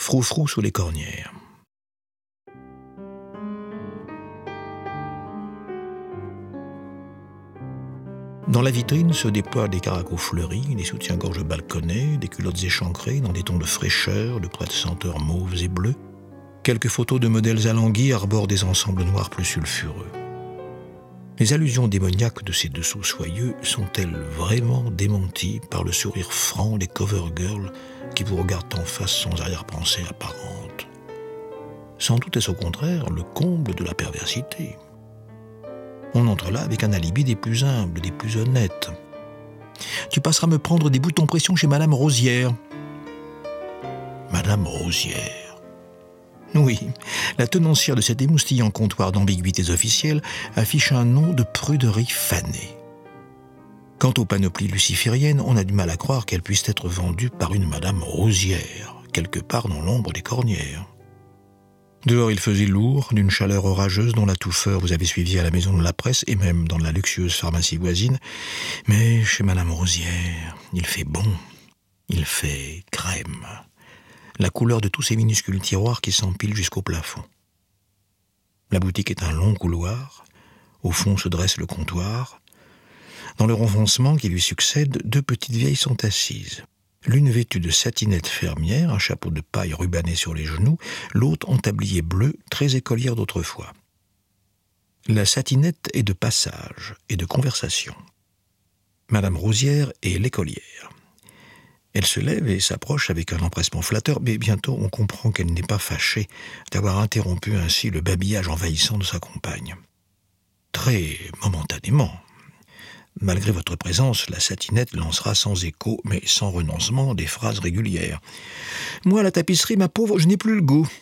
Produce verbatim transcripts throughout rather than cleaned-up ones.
Froufrou sous les cornières. Dans la vitrine se déploient des caracos fleuris, des soutiens-gorge balconnés, des culottes échancrées dans des tons de fraîcheur, de prêtes senteurs mauves et bleues. Quelques photos de modèles alanguis arborent des ensembles noirs plus sulfureux. Les allusions démoniaques de ces dessous soyeux sont-elles vraiment démenties par le sourire franc des cover girls qui vous regardent en face sans arrière-pensée apparente? Sans doute est-ce au contraire le comble de la perversité. On entre là avec un alibi des plus humbles, des plus honnêtes. Tu passeras me prendre des boutons pression chez Madame Rosière. Madame Rosière. Oui, la tenancière de cet émoustillant comptoir d'ambiguïtés officielles affiche un nom de pruderie fanée. Quant aux panoplies lucifériennes, on a du mal à croire qu'elles puissent être vendues par une Madame Rosière, quelque part dans l'ombre des cornières. Dehors, il faisait lourd, d'une chaleur orageuse dont la touffeur vous avez suivi à la maison de la presse et même dans la luxueuse pharmacie voisine. Mais chez Madame Rosière, il fait bon, il fait crème. La couleur de tous ces minuscules tiroirs qui s'empilent jusqu'au plafond. La boutique est un long couloir. Au fond se dresse le comptoir. Dans le renfoncement qui lui succède, deux petites vieilles sont assises. L'une vêtue de satinette fermière, un chapeau de paille rubané sur les genoux, l'autre en tablier bleu, très écolière d'autrefois. La satinette est de passage et de conversation. Madame Rosière est l'écolière. Elle se lève et s'approche avec un empressement flatteur, mais bientôt on comprend qu'elle n'est pas fâchée d'avoir interrompu ainsi le babillage envahissant de sa compagne. Très momentanément. Malgré votre présence, la satinette lancera sans écho, mais sans renoncement, des phrases régulières. « Moi, la tapisserie, ma pauvre, je n'ai plus le goût.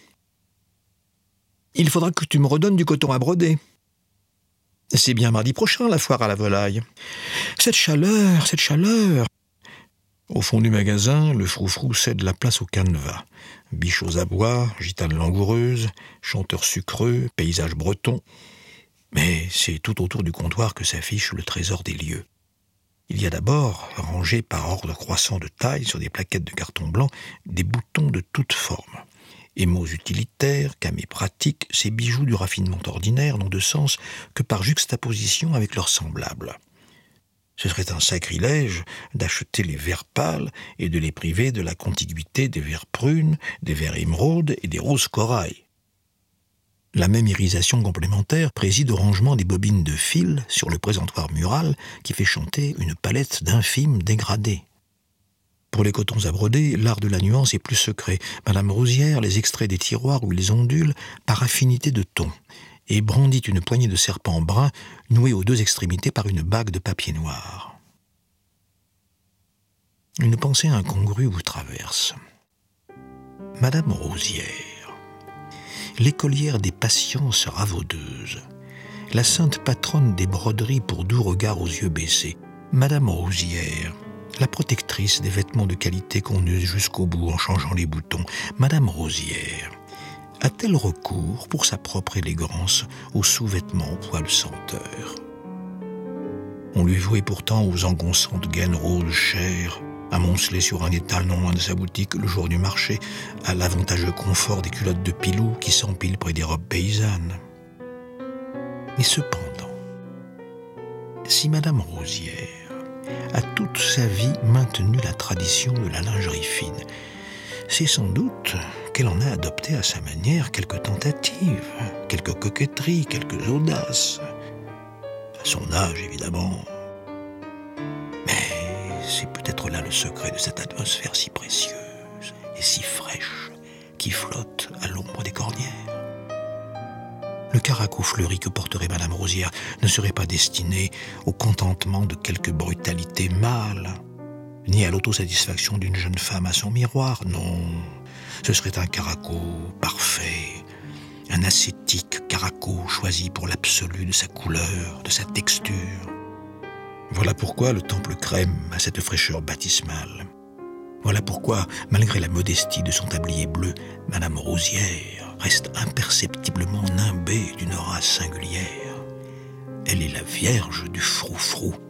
Il faudra que tu me redonnes du coton à broder. C'est bien mardi prochain, la foire à la volaille. Cette chaleur, cette chaleur !» Au fond du magasin, le froufrou cède la place au canevas. Bichots à bois, gitanes langoureuses, chanteurs sucreux, paysages bretons. Mais c'est tout autour du comptoir que s'affiche le trésor des lieux. Il y a d'abord, rangés par ordre croissant de taille sur des plaquettes de carton blanc, des boutons de toutes formes. Émaux utilitaires, camés pratiques, ces bijoux du raffinement ordinaire n'ont de sens que par juxtaposition avec leurs semblables. Ce serait un sacrilège d'acheter les verts pâles et de les priver de la contiguïté des verts prunes, des verts émeraudes et des roses corail. La même irisation complémentaire préside au rangement des bobines de fil sur le présentoir mural qui fait chanter une palette d'infimes dégradés. Pour les cotons à broder, l'art de la nuance est plus secret. Madame Rosière les extrait des tiroirs où ils ondulent par affinité de ton et brandit une poignée de serpents bruns noués aux deux extrémités par une bague de papier noir. Une pensée incongrue vous traverse. Madame Rosière, l'écolière des patiences ravaudeuses, la sainte patronne des broderies pour doux regards aux yeux baissés, Madame Rosière, la protectrice des vêtements de qualité qu'on use jusqu'au bout en changeant les boutons, Madame Rosière, a-t-elle recours, pour sa propre élégance, aux sous-vêtements aux poils senteurs? On lui vouait pourtant aux engonçantes gaines roses chères, amoncelées sur un étal non loin de sa boutique le jour du marché, à l'avantageux confort des culottes de pilou qui s'empilent près des robes paysannes. Et cependant, si Madame Rosière a toute sa vie maintenu la tradition de la lingerie fine, c'est sans doute qu'elle en a adopté à sa manière quelques tentatives, quelques coquetteries, quelques audaces. À son âge, évidemment. Mais c'est peut-être là le secret de cette atmosphère si précieuse et si fraîche qui flotte à l'ombre des cornières. Le caraco fleuri que porterait Madame Rosière ne serait pas destiné au contentement de quelque brutalité mâle, ni à l'autosatisfaction d'une jeune femme à son miroir, non. Ce serait un caraco parfait, un ascétique caraco choisi pour l'absolu de sa couleur, de sa texture. Voilà pourquoi le temple crème a cette fraîcheur baptismale. Voilà pourquoi, malgré la modestie de son tablier bleu, Madame Rosière reste imperceptiblement nimbée d'une aura singulière. Elle est la vierge du froufrou.